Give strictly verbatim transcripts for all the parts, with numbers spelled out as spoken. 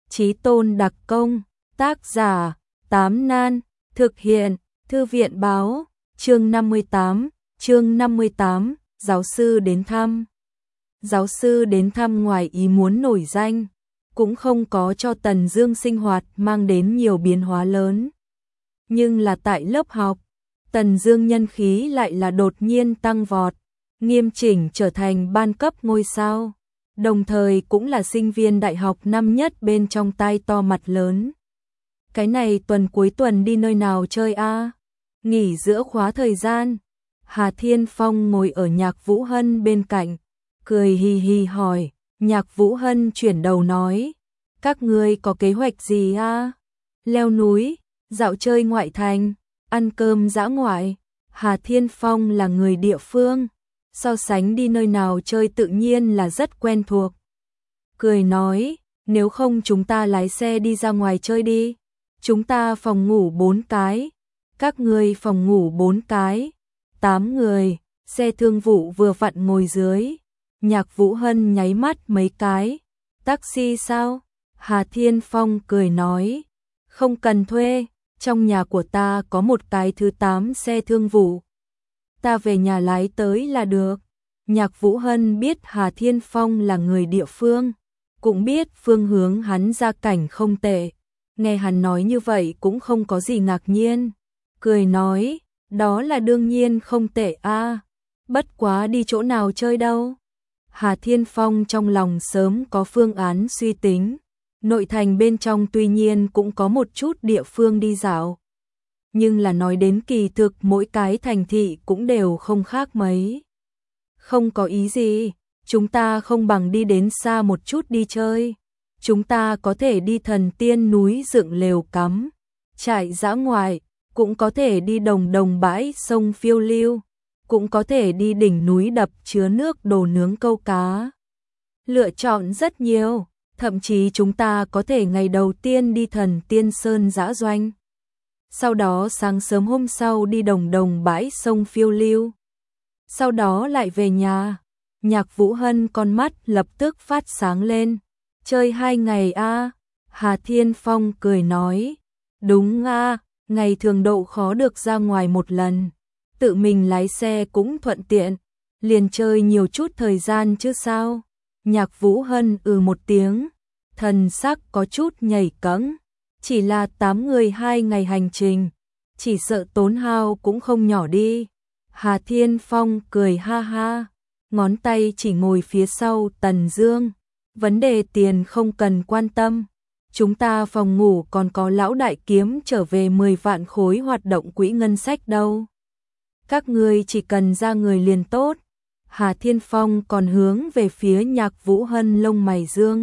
Chí tôn đặc công, tác giả, Tám Nan, thực hiện, Thư viện báo, chương năm mươi tám, chương năm mươi tám, giáo sư đến thăm. Giáo sư đến thăm ngoài ý muốn nổi danh, cũng không có cho Tần Dương sinh hoạt mang đến nhiều biến hóa lớn. Nhưng là tại lớp học, Tần Dương nhân khí lại là đột nhiên tăng vọt, nghiêm chỉnh trở thành ban cấp ngôi sao, đồng thời cũng là sinh viên đại học năm nhất bên trong tai to mặt lớn. Cái này tuần cuối tuần đi nơi nào chơi a? Nghỉ giữa khóa thời gian. Hà Thiên Phong ngồi ở Nhạc Vũ Hân bên cạnh, cười hì hì hỏi. Nhạc Vũ Hân chuyển đầu nói, các ngươi có kế hoạch gì a? Leo núi, dạo chơi ngoại thành, ăn cơm dã ngoại. Hà Thiên Phong là người địa phương, so sánh đi nơi nào chơi tự nhiên là rất quen thuộc. Cười nói, nếu không chúng ta lái xe đi ra ngoài chơi đi. Chúng ta phòng ngủ bốn cái, các ngươi phòng ngủ bốn cái, tám người, xe thương vụ vừa vặn ngồi dưới. Nhạc Vũ Hân nháy mắt mấy cái, taxi sao? Hà Thiên Phong cười nói, không cần thuê, trong nhà của ta có một cái thứ tám xe thương vụ. Ta về nhà lái tới là được. Nhạc Vũ Hân biết Hà Thiên Phong là người địa phương, cũng biết phương hướng hắn gia cảnh không tệ. Nghe hắn nói như vậy cũng không có gì ngạc nhiên. Cười nói, đó là đương nhiên không tệ a. Bất quá đi chỗ nào chơi đâu. Hà Thiên Phong trong lòng sớm có phương án suy tính. Nội thành bên trong tuy nhiên cũng có một chút địa phương đi dạo. Nhưng là nói đến kỳ thực mỗi cái thành thị cũng đều không khác mấy. Không có ý gì, chúng ta không bằng đi đến xa một chút đi chơi. Chúng ta có thể đi Thần Tiên núi dựng lều cắm, trại dã ngoại, cũng có thể đi đồng đồng bãi sông phiêu lưu, cũng có thể đi đỉnh núi đập chứa nước đồ nướng câu cá. Lựa chọn rất nhiều, thậm chí chúng ta có thể ngày đầu tiên đi Thần Tiên Sơn dã doanh. Sau đó sáng sớm hôm sau đi đồng đồng bãi sông phiêu lưu. Sau đó lại về nhà. Nhạc Vũ Hân con mắt lập tức phát sáng lên. Chơi hai ngày a? Hà Thiên Phong cười nói. Đúng a, ngày thường độ khó được ra ngoài một lần. Tự mình lái xe cũng thuận tiện. Liền chơi nhiều chút thời gian chứ sao? Nhạc Vũ Hân ừ một tiếng. Thần sắc có chút nhảy cẫng. Chỉ là tám người hai ngày hành trình. Chỉ sợ tốn hao cũng không nhỏ đi. Hà Thiên Phong cười ha ha. Ngón tay chỉ ngồi phía sau Tần Dương. Vấn đề tiền không cần quan tâm. Chúng ta phòng ngủ còn có lão đại kiếm trở về mười vạn khối hoạt động quỹ ngân sách đâu. Các ngươi chỉ cần ra người liền tốt. Hà Thiên Phong còn hướng về phía Nhạc Vũ Hân lông mày dương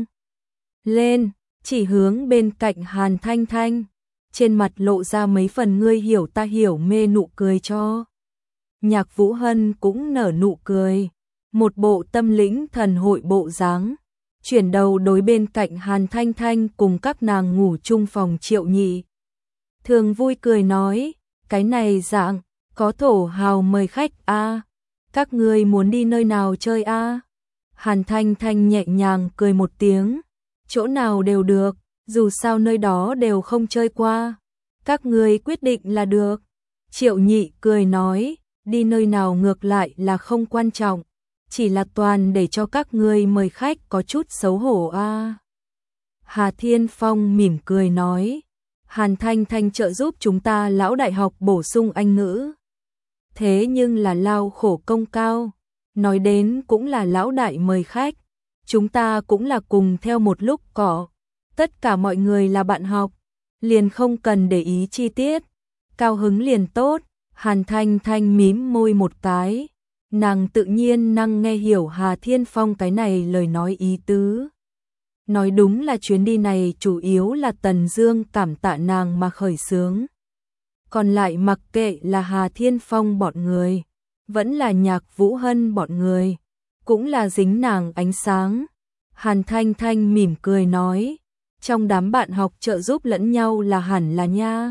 lên, chỉ hướng bên cạnh Hàn Thanh Thanh. Trên mặt lộ ra mấy phần ngươi hiểu ta hiểu mê nụ cười cho. Nhạc Vũ Hân cũng nở nụ cười. Một bộ tâm lĩnh thần hội bộ dáng. Chuyển đầu đối bên cạnh Hàn Thanh Thanh cùng các nàng ngủ chung phòng Triệu Nhị. Thường vui cười nói, cái này dạng, có thổ hào mời khách a. Các ngươi muốn đi nơi nào chơi a? Hàn Thanh Thanh nhẹ nhàng cười một tiếng, chỗ nào đều được, dù sao nơi đó đều không chơi qua. Các ngươi quyết định là được. Triệu Nhị cười nói, đi nơi nào ngược lại là không quan trọng. Chỉ là toàn để cho các ngươi mời khách có chút xấu hổ a. À. Hà Thiên Phong mỉm cười nói, Hàn Thanh Thanh trợ giúp chúng ta lão đại học bổ sung Anh ngữ. Thế nhưng là lao khổ công cao, nói đến cũng là lão đại mời khách, chúng ta cũng là cùng theo một lúc cỏ, tất cả mọi người là bạn học, liền không cần để ý chi tiết, cao hứng liền tốt. Hàn Thanh Thanh mím môi một cái. Nàng tự nhiên năng nghe hiểu Hà Thiên Phong cái này lời nói ý tứ. Nói đúng là chuyến đi này chủ yếu là Tần Dương cảm tạ nàng mà khởi xướng. Còn lại mặc kệ là Hà Thiên Phong bọn người, vẫn là Nhạc Vũ Hân bọn người, cũng là dính nàng ánh sáng. Hàn Thanh Thanh mỉm cười nói, trong đám bạn học trợ giúp lẫn nhau là hẳn là nha.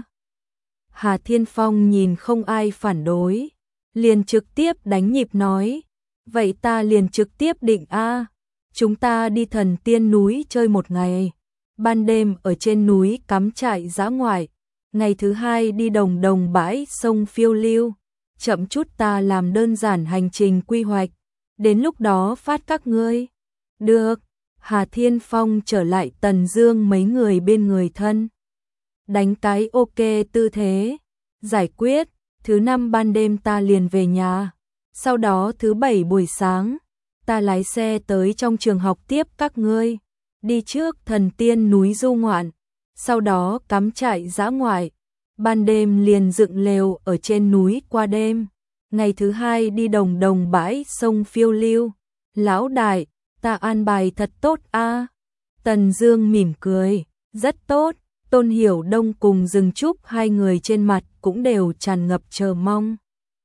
Hà Thiên Phong nhìn không ai phản đối, liền trực tiếp đánh nhịp nói, vậy ta liền trực tiếp định a, chúng ta đi Thần Tiên núi chơi một ngày, ban đêm ở trên núi cắm trại dã ngoại, ngày thứ hai đi đồng đồng bãi sông phiêu lưu, chậm chút ta làm đơn giản hành trình quy hoạch, đến lúc đó phát các ngươi. Được, Hà Thiên Phong trở lại Tần Dương mấy người bên người thân. Đánh cái ok tư thế, giải quyết, thứ năm ban đêm ta liền về nhà, sau đó thứ bảy buổi sáng, ta lái xe tới trong trường học tiếp các ngươi, đi trước Thần Tiên núi du ngoạn, sau đó cắm trại dã ngoại, ban đêm liền dựng lều ở trên núi qua đêm, ngày thứ hai đi đồng đồng bãi sông phiêu lưu. Lão đại, ta an bài thật tốt a. Tần Dương mỉm cười, rất tốt. Tôn Hiểu Đông cùng Dương Trúc hai người trên mặt cũng đều tràn ngập chờ mong.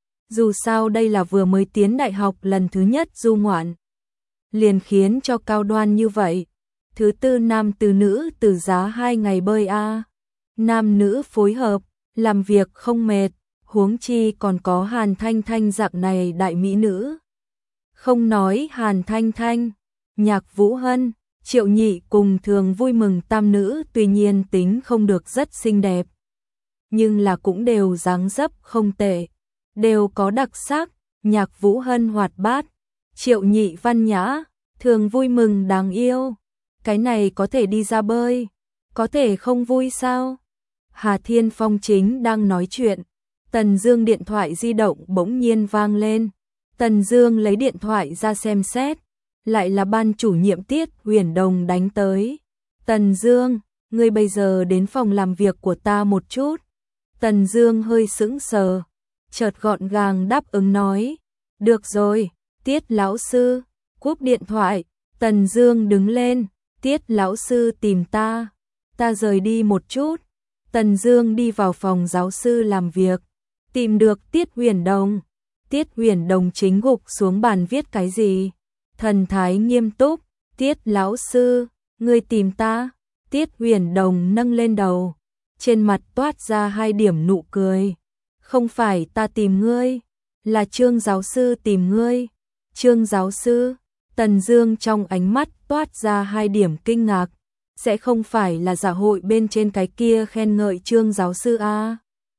Dù sao đây là vừa mới tiến đại học lần thứ nhất du ngoạn, liền khiến cho cao đoan như vậy. Thứ tư nam từ nữ từ giá hai ngày bơi a. Nam nữ phối hợp, làm việc không mệt, huống chi còn có Hàn Thanh Thanh dạng này đại mỹ nữ. Không nói Hàn Thanh Thanh, Nhạc Vũ Hân, Triệu Nhị cùng thường vui mừng tam nữ tuy nhiên tính không được rất xinh đẹp, nhưng là cũng đều dáng dấp không tệ, đều có đặc sắc, Nhạc Vũ Hân hoạt bát, Triệu Nhị văn nhã, thường vui mừng đáng yêu. Cái này có thể đi ra bơi, có thể không vui sao? Hà Thiên Phong chính đang nói chuyện, Tần Dương điện thoại di động bỗng nhiên vang lên. Tần Dương lấy điện thoại ra xem xét, lại là ban chủ nhiệm Tiết Huyền Đồng đánh tới. Tần Dương, ngươi bây giờ đến phòng làm việc của ta một chút. Tần Dương hơi sững sờ, chợt gọn gàng đáp ứng nói, được rồi, Tiết lão sư. Cúp điện thoại, Tần Dương đứng lên, Tiết lão sư tìm ta, ta rời đi một chút. Tần Dương đi vào phòng giáo sư làm việc, tìm được Tiết Huyền Đồng. Tiết Huyền Đồng chính gục xuống bàn viết cái gì, thần thái nghiêm túc. Tiết lão sư, ngươi tìm ta? Tiết Huyền Đồng nâng lên đầu, trên mặt toát ra hai điểm nụ cười. Không phải ta tìm ngươi, là Trương giáo sư tìm ngươi. Trương giáo sư? Tần Dương trong ánh mắt toát ra hai điểm kinh ngạc, sẽ không phải là dạ hội bên trên cái kia khen ngợi Trương giáo sư a? À?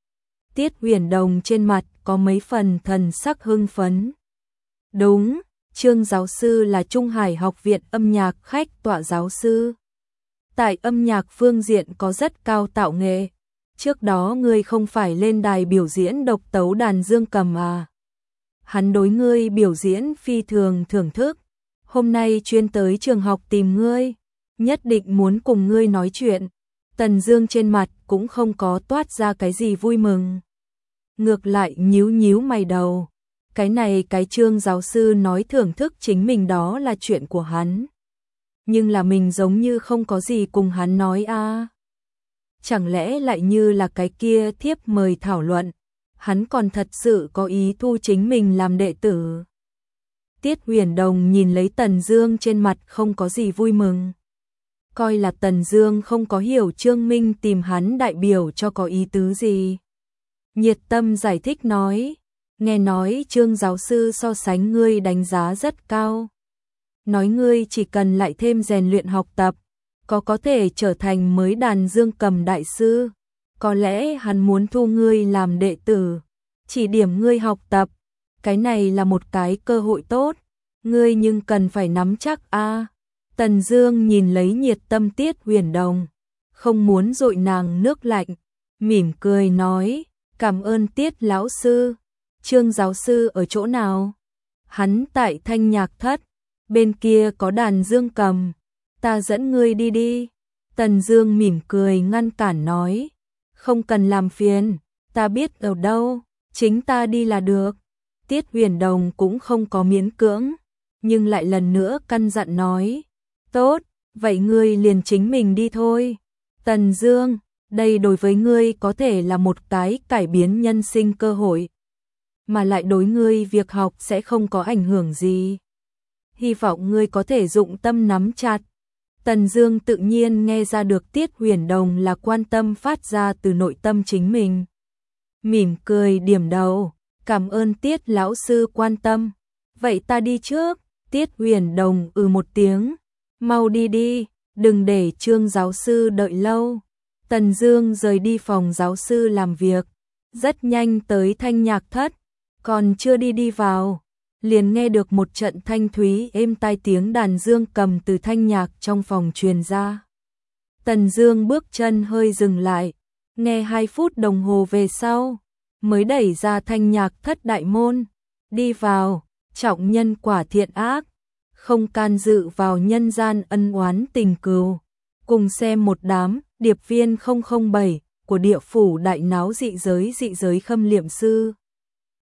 Tiết Huyền Đồng trên mặt có mấy phần thần sắc hưng phấn. Đúng, Trương giáo sư là Trung Hải Học viện âm nhạc khách tọa giáo sư. Tại âm nhạc phương diện có rất cao tạo nghệ. Trước đó ngươi không phải lên đài biểu diễn độc tấu đàn dương cầm à? Hắn đối ngươi biểu diễn phi thường thưởng thức. Hôm nay chuyên tới trường học tìm ngươi, nhất định muốn cùng ngươi nói chuyện. Tần Dương trên mặt cũng không có toát ra cái gì vui mừng, ngược lại nhíu nhíu mày đầu. Cái này cái Trương giáo sư nói thưởng thức chính mình đó là chuyện của hắn, nhưng là mình giống như không có gì cùng hắn nói a. À. Chẳng lẽ lại như là cái kia thiếp mời thảo luận, hắn còn thật sự có ý thu chính mình làm đệ tử. Tiết Huyền Đồng nhìn lấy Tần Dương trên mặt không có gì vui mừng, coi là Tần Dương không có hiểu Trương Minh tìm hắn đại biểu cho có ý tứ gì. Nhiệt tâm giải thích nói, nghe nói Trương giáo sư so sánh ngươi đánh giá rất cao, nói ngươi chỉ cần lại thêm rèn luyện học tập, có có thể trở thành mới đàn dương cầm đại sư. Có lẽ hắn muốn thu ngươi làm đệ tử, chỉ điểm ngươi học tập. Cái này là một cái cơ hội tốt, ngươi nhưng cần phải nắm chắc a. À. Tần Dương nhìn lấy nhiệt tâm Tiết Huyền Đồng, không muốn dội nàng nước lạnh, mỉm cười nói, cảm ơn Tiết lão sư. Trương giáo sư ở chỗ nào? Hắn tại thanh nhạc thất, bên kia có đàn dương cầm, ta dẫn ngươi đi đi. Tần Dương mỉm cười ngăn cản nói, không cần làm phiền, ta biết ở đâu, chính ta đi là được. Tiết Huyền Đồng cũng không có miễn cưỡng, nhưng lại lần nữa căn dặn nói, tốt, vậy ngươi liền chính mình đi thôi. Tần Dương, đây đối với ngươi có thể là một cái cải biến nhân sinh cơ hội, mà lại đối ngươi việc học sẽ không có ảnh hưởng gì. Hy vọng ngươi có thể dụng tâm nắm chặt. Tần Dương tự nhiên nghe ra được Tiết Huyền Đồng là quan tâm phát ra từ nội tâm chính mình. Mỉm cười điểm đầu, cảm ơn Tiết lão sư quan tâm. Vậy ta đi trước. Tiết Huyền Đồng ừ một tiếng, mau đi đi. đừng để Trương giáo sư đợi lâu. Tần Dương rời đi phòng giáo sư làm việc, rất nhanh tới thanh nhạc thất, còn chưa đi đi vào, liền nghe được một trận thanh thúy êm tai tiếng đàn dương cầm từ thanh nhạc trong phòng truyền ra. Tần Dương bước chân hơi dừng lại, nghe hai phút đồng hồ về sau, mới đẩy ra thanh nhạc thất đại môn, đi vào, trọng nhân quả thiện ác, không can dự vào nhân gian ân oán tình cừu, cùng xem một đám điệp viên không không bảy của địa phủ đại náo dị giới dị giới khâm liệm sư.